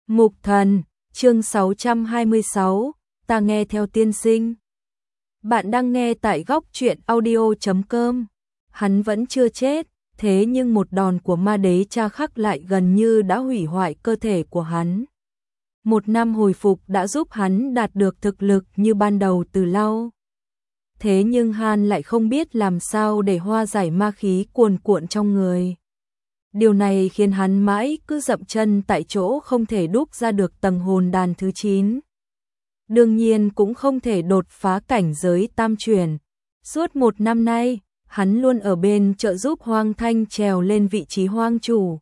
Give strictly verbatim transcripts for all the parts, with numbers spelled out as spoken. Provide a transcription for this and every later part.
Mục Thần, chương sáu trăm hai mươi sáu, ta nghe theo tiên sinh. Bạn đang nghe tại góc truyện audio chấm com. Hắn vẫn chưa chết, thế nhưng một đòn của ma đế cha khắc lại gần như đã hủy hoại cơ thể của hắn. Một năm hồi phục đã giúp hắn đạt được thực lực như ban đầu từ lâu. Thế nhưng hắn lại không biết làm sao để hóa giải ma khí cuồn cuộn trong người. Điều này khiến hắn mãi cứ dậm chân tại chỗ, không thể đúc ra được tầng hồn đàn thứ chín. Đương nhiên cũng không thể đột phá cảnh giới tam chuyển. Suốt một năm nay, hắn luôn ở bên trợ giúp Hoang Thanh trèo lên vị trí hoang chủ.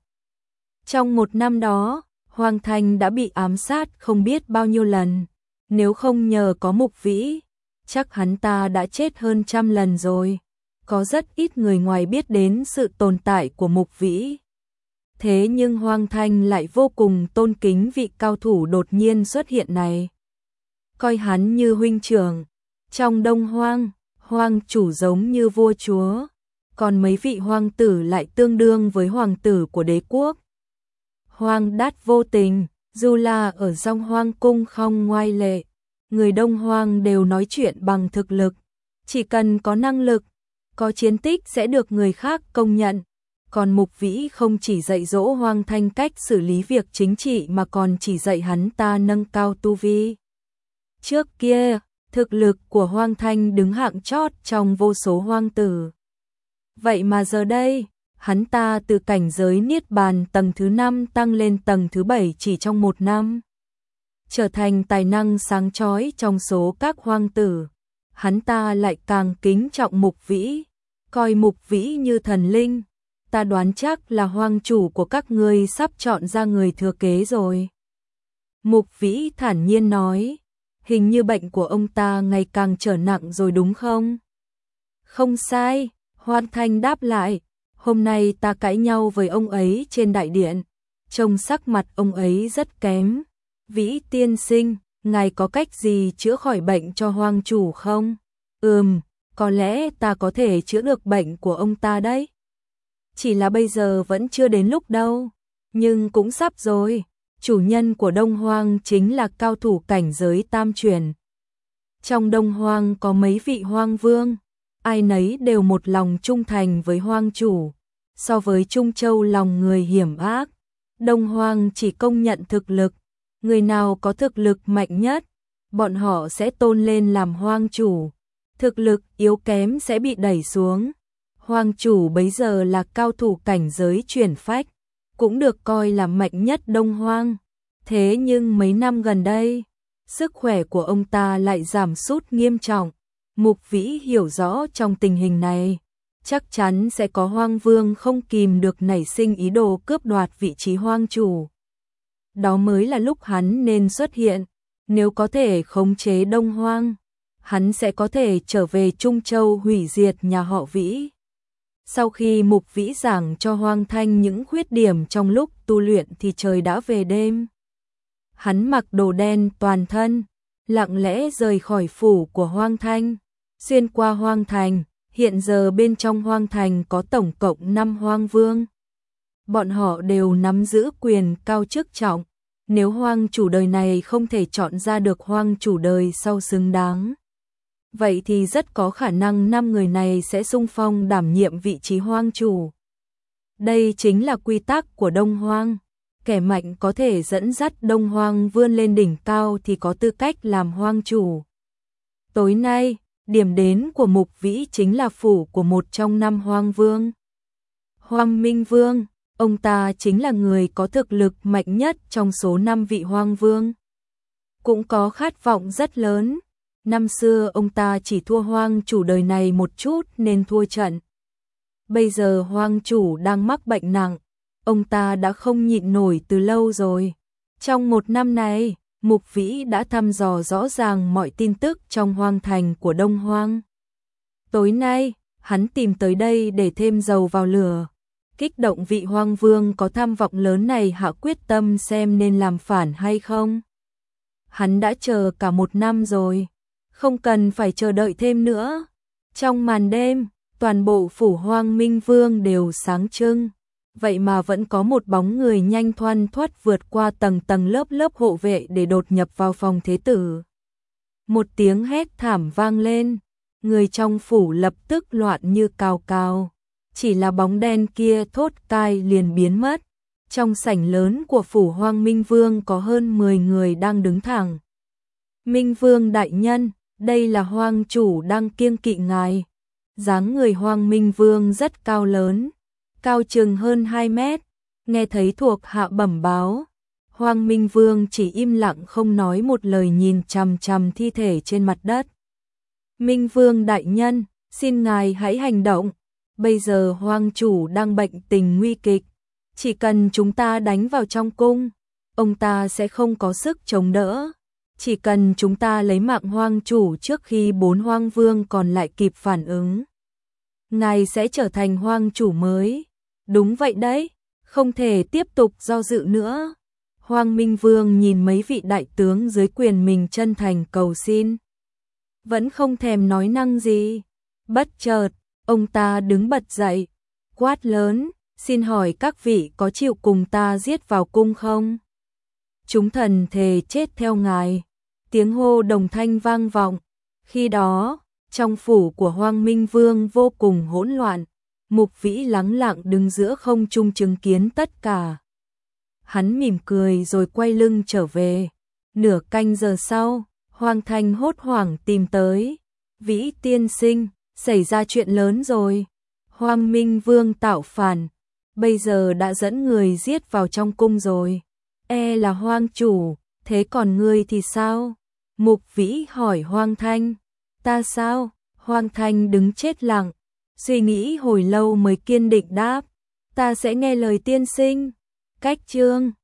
Trong một năm đó, Hoang Thanh đã bị ám sát không biết bao nhiêu lần. Nếu không nhờ có Mục Vĩ, chắc hắn ta đã chết hơn trăm lần rồi. Có rất ít người ngoài biết đến sự tồn tại của Mục Vĩ. Thế nhưng Hoang Thanh lại vô cùng tôn kính vị cao thủ đột nhiên xuất hiện này. Coi hắn như huynh trưởng. Trong Đông Hoang, Hoang chủ giống như vua chúa, còn mấy vị hoang tử lại tương đương với hoàng tử của đế quốc. Hoang Đát vô tình, dù là ở trong Hoang cung không ngoại lệ, người Đông Hoang đều nói chuyện bằng thực lực. Chỉ cần có năng lực, có chiến tích sẽ được người khác công nhận. Còn Mục Vĩ không chỉ dạy dỗ Hoang Thanh cách xử lý việc chính trị mà còn chỉ dạy hắn ta nâng cao tu vi. Trước kia, thực lực của Hoang Thanh đứng hạng chót trong vô số hoang tử. Vậy mà giờ đây, hắn ta từ cảnh giới Niết Bàn tầng thứ năm tăng lên tầng thứ bảy chỉ trong một năm. Trở thành tài năng sáng chói trong số các hoang tử. Hắn ta lại càng kính trọng Mục Vĩ, coi Mục Vĩ như thần linh. Ta đoán chắc là hoang chủ của các ngươi sắp chọn ra người thừa kế rồi. Mục Vĩ thản nhiên nói, hình như bệnh của ông ta ngày càng trở nặng rồi đúng không? Không sai, Hoan Thanh đáp lại, hôm nay ta cãi nhau với ông ấy trên đại điện, trông sắc mặt ông ấy rất kém. Vĩ tiên sinh, ngài có cách gì chữa khỏi bệnh cho hoang chủ không? Ừm, có lẽ ta có thể chữa được bệnh của ông ta đấy. Chỉ là bây giờ vẫn chưa đến lúc đâu, nhưng cũng sắp rồi. Chủ nhân của Đông Hoang chính là cao thủ cảnh giới tam chuyển. Trong Đông Hoang có mấy vị hoang vương, ai nấy đều một lòng trung thành với hoang chủ. So với Trung Châu lòng người hiểm ác, Đông Hoang chỉ công nhận thực lực. Người nào có thực lực mạnh nhất, bọn họ sẽ tôn lên làm hoang chủ. Thực lực yếu kém sẽ bị đẩy xuống. Hoang chủ bấy giờ là cao thủ cảnh giới chuyển phách, cũng được coi là mạnh nhất Đông Hoang. Thế nhưng mấy năm gần đây, sức khỏe của ông ta lại giảm sút nghiêm trọng. Mục Vĩ hiểu rõ trong tình hình này, chắc chắn sẽ có hoang vương không kìm được nảy sinh ý đồ cướp đoạt vị trí hoang chủ. Đó mới là lúc hắn nên xuất hiện. Nếu có thể khống chế Đông Hoang, hắn sẽ có thể trở về Trung Châu hủy diệt nhà họ Vĩ. Sau khi Mục Vĩ giảng cho Hoang Thanh những khuyết điểm trong lúc tu luyện thì trời đã về đêm. Hắn mặc đồ đen toàn thân, lặng lẽ rời khỏi phủ của Hoang Thanh, xuyên qua Hoang Thành. Hiện giờ bên trong Hoang Thành có tổng cộng năm hoang vương. Bọn họ đều nắm giữ quyền cao chức trọng. Nếu hoang chủ đời này không thể chọn ra được hoang chủ đời sau xứng đáng, vậy thì rất có khả năng năm người này sẽ xung phong đảm nhiệm vị trí hoang chủ. Đây chính là quy tắc của Đông Hoang. Kẻ mạnh có thể dẫn dắt Đông Hoang vươn lên đỉnh cao thì có tư cách làm hoang chủ. Tối nay, điểm đến của Mục Vĩ chính là phủ của một trong năm hoang vương. Hoang Minh Vương, ông ta chính là người có thực lực mạnh nhất trong số năm vị hoang vương. Cũng có khát vọng rất lớn. Năm xưa ông ta chỉ thua hoang chủ đời này một chút nên thua trận. Bây giờ hoang chủ đang mắc bệnh nặng, ông ta đã không nhịn nổi từ lâu rồi. Trong một năm này, Mục Vĩ đã thăm dò rõ ràng mọi tin tức trong hoang thành của Đông Hoang. Tối nay, hắn tìm tới đây để thêm dầu vào lửa, kích động vị hoang vương có tham vọng lớn này hạ quyết tâm xem nên làm phản hay không. Hắn đã chờ cả một năm rồi, không cần phải chờ đợi thêm nữa. Trong màn đêm, toàn bộ phủ Hoang Minh Vương đều sáng trưng. vậy mà vẫn có một bóng người nhanh thoăn thoắt vượt qua tầng tầng lớp lớp hộ vệ để đột nhập vào phòng thế tử. Một tiếng hét thảm vang lên, người trong phủ lập tức loạn như cào cào. Chỉ là bóng đen kia thốt cai liền biến mất. Trong sảnh lớn của phủ Hoang Minh Vương có hơn mười người đang đứng thẳng. Minh Vương đại nhân, đây là Hoang chủ đang kiêng kỵ ngài. Dáng người Hoang Minh Vương rất cao lớn, cao chừng hơn hai mét. Nghe thấy thuộc hạ bẩm báo, Hoang Minh Vương chỉ im lặng không nói một lời, nhìn chằm chằm thi thể trên mặt đất. Minh Vương đại nhân, xin ngài hãy hành động. Bây giờ Hoang chủ đang bệnh tình nguy kịch, chỉ cần chúng ta đánh vào trong cung, ông ta sẽ không có sức chống đỡ. Chỉ cần chúng ta lấy mạng Hoang chủ trước khi bốn Hoang Vương còn lại kịp phản ứng, ngài sẽ trở thành Hoang chủ mới. Đúng vậy đấy, không thể tiếp tục do dự nữa. Hoang Minh Vương nhìn mấy vị đại tướng dưới quyền mình chân thành cầu xin, vẫn không thèm nói năng gì. Bất chợt, ông ta đứng bật dậy, quát lớn, xin hỏi các vị có chịu cùng ta giết vào cung không? Chúng thần thề chết theo ngài. Tiếng hô đồng thanh vang vọng. Khi đó, trong phủ của Hoang Minh Vương vô cùng hỗn loạn. Mục Vĩ lắng lặng đứng giữa không trung chứng kiến tất cả. Hắn mỉm cười rồi quay lưng trở về. Nửa canh giờ sau, Hoàng Thành hốt hoảng tìm tới. Vĩ tiên sinh, xảy ra chuyện lớn rồi. Hoang Minh Vương tạo phản, bây giờ đã dẫn người giết vào trong cung rồi. E là Hoang chủ, thế còn ngươi thì sao? Mục Vĩ hỏi Hoang Thanh. Ta sao? Hoang Thanh đứng chết lặng, suy nghĩ hồi lâu mới kiên định đáp. Ta sẽ nghe lời tiên sinh. Cách chương